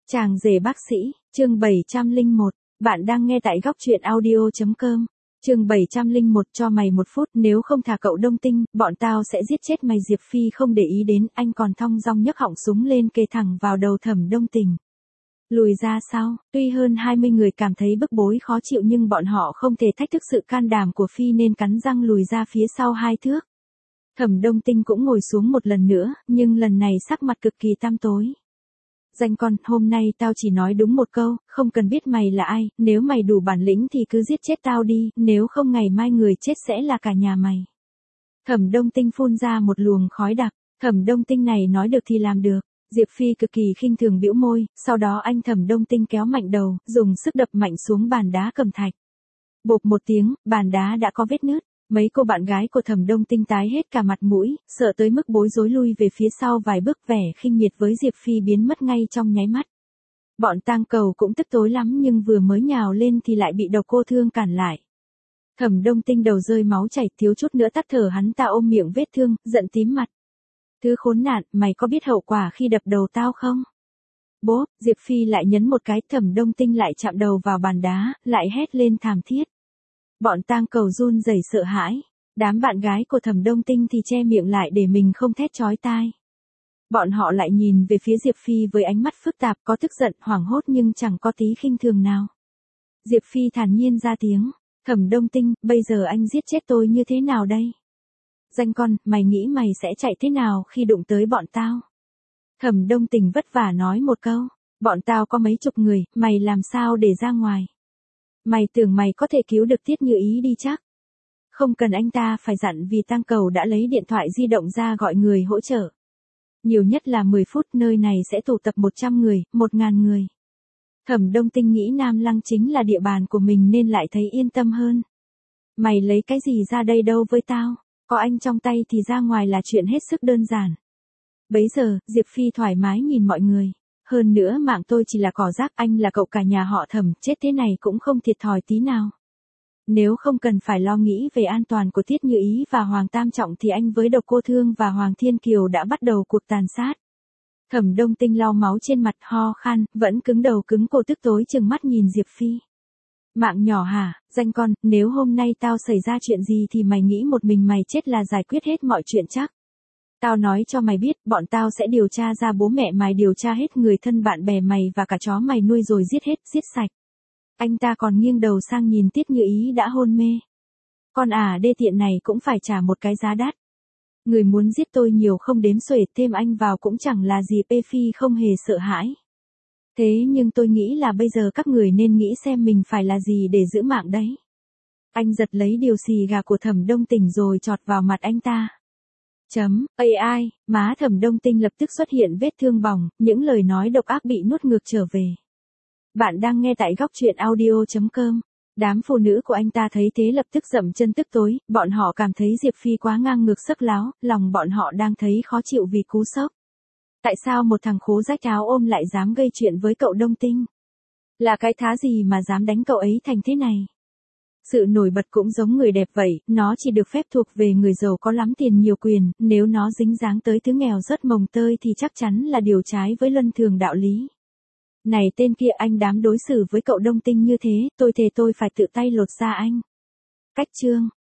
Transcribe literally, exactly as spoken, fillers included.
Chàng rể bác sĩ, chương bảy trăm lẻ một, bạn đang nghe tại góc truyện audio.com. Chương bảy trăm lẻ một cho mày một phút, nếu không thả cậu Đông Tinh, bọn tao sẽ giết chết mày. Diệp Phi không để ý đến, anh còn thong dong nhấc họng súng lên kề thẳng vào đầu Thẩm Đông Tình. Lùi ra sau, tuy hơn hai mươi người cảm thấy bức bối khó chịu nhưng bọn họ không thể thách thức sự can đảm của Phi nên cắn răng lùi ra phía sau hai thước. Thẩm Đông Tinh cũng ngồi xuống một lần nữa, nhưng lần này sắc mặt cực kỳ tăm tối. Danh con, hôm nay tao chỉ nói đúng một câu, không cần biết mày là ai, nếu mày đủ bản lĩnh thì cứ giết chết tao đi, nếu không ngày mai người chết sẽ là cả nhà mày. Thẩm Đông Tinh phun ra một luồng khói đặc, Thẩm Đông Tinh này nói được thì làm được. Diệp Phi cực kỳ khinh thường bĩu môi, sau đó anh Thẩm Đông Tinh kéo mạnh đầu, dùng sức đập mạnh xuống bàn đá cẩm thạch. Bộp một tiếng, bàn đá đã có vết nứt. Mấy cô bạn gái của Thẩm Đông Tinh tái hết cả mặt mũi, sợ tới mức bối rối lui về phía sau vài bước, vẻ khinh miệt với Diệp Phi biến mất ngay trong nháy mắt. Bọn tang cầu cũng tức tối lắm nhưng vừa mới nhào lên thì lại bị độc cô thương cản lại. Thẩm Đông Tinh đầu rơi máu chảy, thiếu chút nữa tắt thở, hắn ta ôm miệng vết thương, giận tím mặt. Thứ khốn nạn, mày có biết hậu quả khi đập đầu tao không? Bố, Diệp Phi lại nhấn một cái, Thẩm Đông Tinh lại chạm đầu vào bàn đá, lại hét lên thảm thiết. Bọn tang cầu run rẩy sợ hãi, đám bạn gái của Thẩm Đông Tinh thì che miệng lại để mình không thét chói tai. Bọn họ lại nhìn về phía Diệp Phi với ánh mắt phức tạp, có tức giận, hoảng hốt nhưng chẳng có tí khinh thường nào. Diệp Phi thản nhiên ra tiếng, Thẩm Đông Tinh, bây giờ anh giết chết tôi như thế nào đây? Danh con, mày nghĩ mày sẽ chạy thế nào khi đụng tới bọn tao? Thẩm Đông Tinh vất vả nói một câu, bọn tao có mấy chục người, mày làm sao để ra ngoài? Mày tưởng mày có thể cứu được Tiết Như Ý đi chắc? Không cần anh ta phải dặn vì tang cầu đã lấy điện thoại di động ra gọi người hỗ trợ. Nhiều nhất là mười phút, nơi này sẽ tụ tập một trăm người, một nghìn người. Thẩm Đông Tinh nghĩ Nam Lăng chính là địa bàn của mình nên lại thấy yên tâm hơn. Mày lấy cái gì ra đây đâu với tao, có anh trong tay thì ra ngoài là chuyện hết sức đơn giản. Bấy giờ, Diệp Phi thoải mái nhìn mọi người. Hơn nữa mạng tôi chỉ là cỏ rác, anh là cậu cả nhà họ Thẩm, chết thế này cũng không thiệt thòi tí nào. Nếu không cần phải lo nghĩ về an toàn của Tiết Như Ý và Hoàng Tam Trọng thì anh với Độc Cô Thương và Hoàng Thiên Kiều đã bắt đầu cuộc tàn sát. Thẩm Đông Tinh lau máu trên mặt, ho khan, vẫn cứng đầu cứng cổ, tức tối chừng mắt nhìn Diệp Phi. Mạng nhỏ hả, danh con, nếu hôm nay tao xảy ra chuyện gì thì mày nghĩ một mình mày chết là giải quyết hết mọi chuyện chắc? Tao nói cho mày biết, bọn tao sẽ điều tra ra bố mẹ mày, điều tra hết người thân bạn bè mày và cả chó mày nuôi rồi giết hết, giết sạch. Anh ta còn nghiêng đầu sang nhìn Tiết Như Ý đã hôn mê. Con à đê tiện này cũng phải trả một cái giá đắt. Người muốn giết tôi nhiều không đếm xuể, thêm anh vào cũng chẳng là gì. P Phi không hề sợ hãi. Thế nhưng tôi nghĩ là bây giờ các người nên nghĩ xem mình phải là gì để giữ mạng đấy. Anh giật lấy điều xì gà của Thẩm Đông Tinh rồi chọt vào mặt anh ta. Chấm, a i, má Thẩm Đông Tinh lập tức xuất hiện vết thương bỏng, những lời nói độc ác bị nuốt ngược trở về. Bạn đang nghe tại góc truyện audio.com. Đám phụ nữ của anh ta thấy thế lập tức dậm chân tức tối, bọn họ cảm thấy Diệp Phi quá ngang ngược sắc láo, lòng bọn họ đang thấy khó chịu vì cú sốc. Tại sao một thằng khố rách áo ôm lại dám gây chuyện với cậu Đông Tinh? Là cái thá gì mà dám đánh cậu ấy thành thế này? Sự nổi bật cũng giống người đẹp vậy, nó chỉ được phép thuộc về người giàu có lắm tiền nhiều quyền, nếu nó dính dáng tới thứ nghèo rớt mồng tơi thì chắc chắn là điều trái với luân thường đạo lý. Này tên kia, anh dám đối xử với cậu Đông Tinh như thế, tôi thề tôi phải tự tay lột da anh. Cách chương.